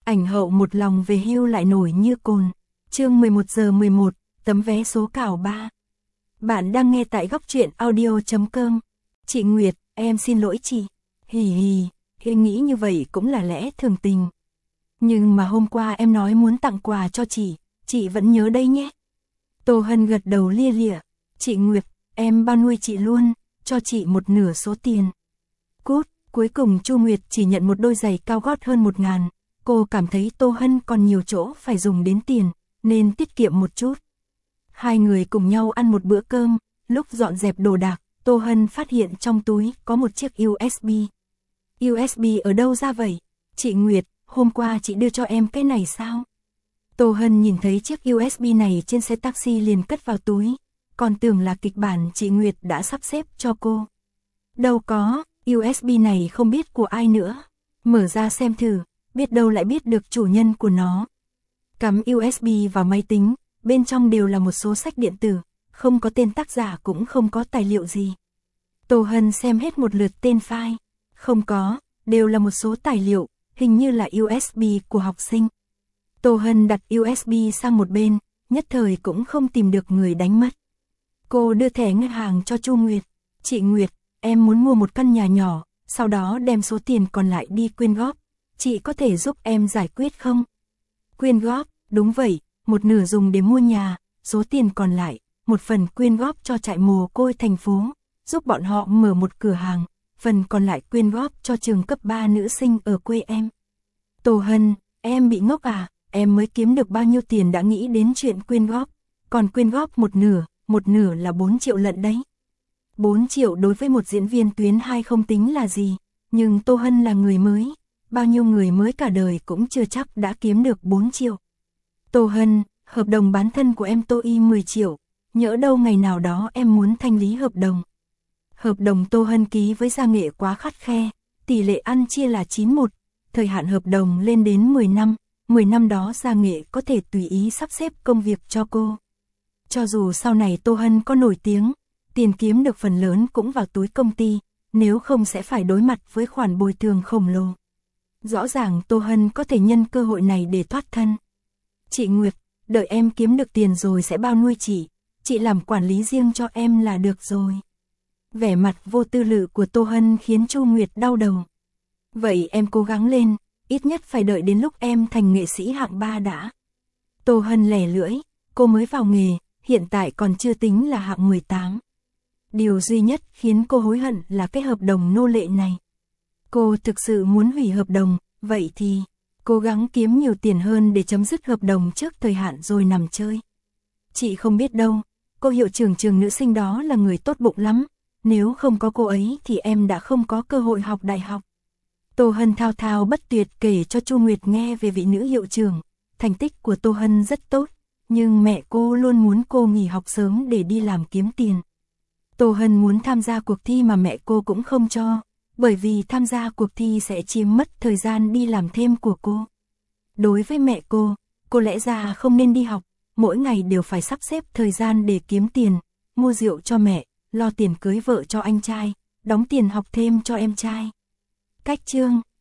Ảnh hậu một lòng về hưu lại nổi như cồn. Chương 11:11, tấm vé số cào 3. Bạn đang nghe tại góc truyện audio.com. Chị Nguyệt, em xin lỗi chị. Hì hì, em nghĩ như vậy cũng là lẽ thường tình. Nhưng mà hôm qua em nói muốn tặng quà cho chị vẫn nhớ đây nhé. Tô Hân gật đầu lia lịa. Chị Nguyệt, em bao nuôi chị luôn, cho chị một nửa số tiền. Cút, cuối cùng Chu Nguyệt chỉ nhận một đôi giày cao gót hơn 1.000. Cô cảm thấy Tô Hân còn nhiều chỗ phải dùng đến tiền, nên tiết kiệm một chút. Hai người cùng nhau ăn một bữa cơm, lúc dọn dẹp đồ đạc, Tô Hân phát hiện trong túi có một chiếc USB. USB ở đâu ra vậy? Chị Nguyệt, hôm qua chị đưa cho em cái này sao? Tô Hân nhìn thấy chiếc USB này trên xe taxi liền cất vào túi, còn tưởng là kịch bản chị Nguyệt đã sắp xếp cho cô. Đâu có, USB này không biết của ai nữa. Mở ra xem thử, biết đâu lại biết được chủ nhân của nó. Cắm USB vào máy tính, bên trong đều là một số sách điện tử, không có tên tác giả cũng không có tài liệu gì. Tô Hân xem hết một lượt tên file, không có, đều là một số tài liệu, hình như là USB của học sinh. Tô Hân đặt USB sang một bên, nhất thời cũng không tìm được người đánh mất. Cô đưa thẻ ngân hàng cho Chu Nguyệt. Chị Nguyệt, em muốn mua một căn nhà nhỏ, sau đó đem số tiền còn lại đi quyên góp. Chị có thể giúp em giải quyết không? Quyên góp, đúng vậy, một nửa dùng để mua nhà, số tiền còn lại, một phần quyên góp cho trại mồ côi thành phố, giúp bọn họ mở một cửa hàng, phần còn lại quyên góp cho trường cấp 3 nữ sinh ở quê em. Tô Hân, em bị ngốc à, em mới kiếm được bao nhiêu tiền đã nghĩ đến chuyện quyên góp, còn quyên góp một nửa là 4 triệu lận đấy. 4 triệu đối với một diễn viên tuyến 2 không tính là gì, nhưng Tô Hân là người mới, bao nhiêu người mới cả đời cũng chưa chắc đã kiếm được 4 triệu. Tô Hân, hợp đồng bán thân của em Tô Y 10 triệu, nhỡ đâu ngày nào đó em muốn thanh lý hợp đồng. Hợp đồng Tô Hân ký với Gia Nghệ quá khắt khe, tỷ lệ ăn chia là 9:1, thời hạn hợp đồng lên đến 10 năm, 10 năm đó Gia Nghệ có thể tùy ý sắp xếp công việc cho cô. Cho dù sau này Tô Hân có nổi tiếng, tiền kiếm được phần lớn cũng vào túi công ty, nếu không sẽ phải đối mặt với khoản bồi thường khổng lồ. Rõ ràng Tô Hân có thể nhân cơ hội này để thoát thân. Chị Nguyệt, đợi em kiếm được tiền rồi sẽ bao nuôi chị làm quản lý riêng cho em là được rồi. Vẻ mặt vô tư lự của Tô Hân khiến Chu Nguyệt đau đầu. Vậy em cố gắng lên, ít nhất phải đợi đến lúc em thành nghệ sĩ hạng 3 đã. Tô Hân lẻ lưỡi, cô mới vào nghề, hiện tại còn chưa tính là hạng 18. Điều duy nhất khiến cô hối hận là cái hợp đồng nô lệ này. Cô thực sự muốn hủy hợp đồng, vậy thì cố gắng kiếm nhiều tiền hơn để chấm dứt hợp đồng trước thời hạn rồi nằm chơi. Chị không biết đâu, cô hiệu trưởng trường nữ sinh đó là người tốt bụng lắm, nếu không có cô ấy thì em đã không có cơ hội học đại học. Tô Hân thao thao bất tuyệt kể cho Chu Nguyệt nghe về vị nữ hiệu trưởng, thành tích của Tô Hân rất tốt, nhưng mẹ cô luôn muốn cô nghỉ học sớm để đi làm kiếm tiền. Tô Hân muốn tham gia cuộc thi mà mẹ cô cũng không cho, bởi vì tham gia cuộc thi sẽ chiếm mất thời gian đi làm thêm của cô. Đối với mẹ cô lẽ ra không nên đi học, mỗi ngày đều phải sắp xếp thời gian để kiếm tiền, mua rượu cho mẹ, lo tiền cưới vợ cho anh trai, đóng tiền học thêm cho em trai. Cách chương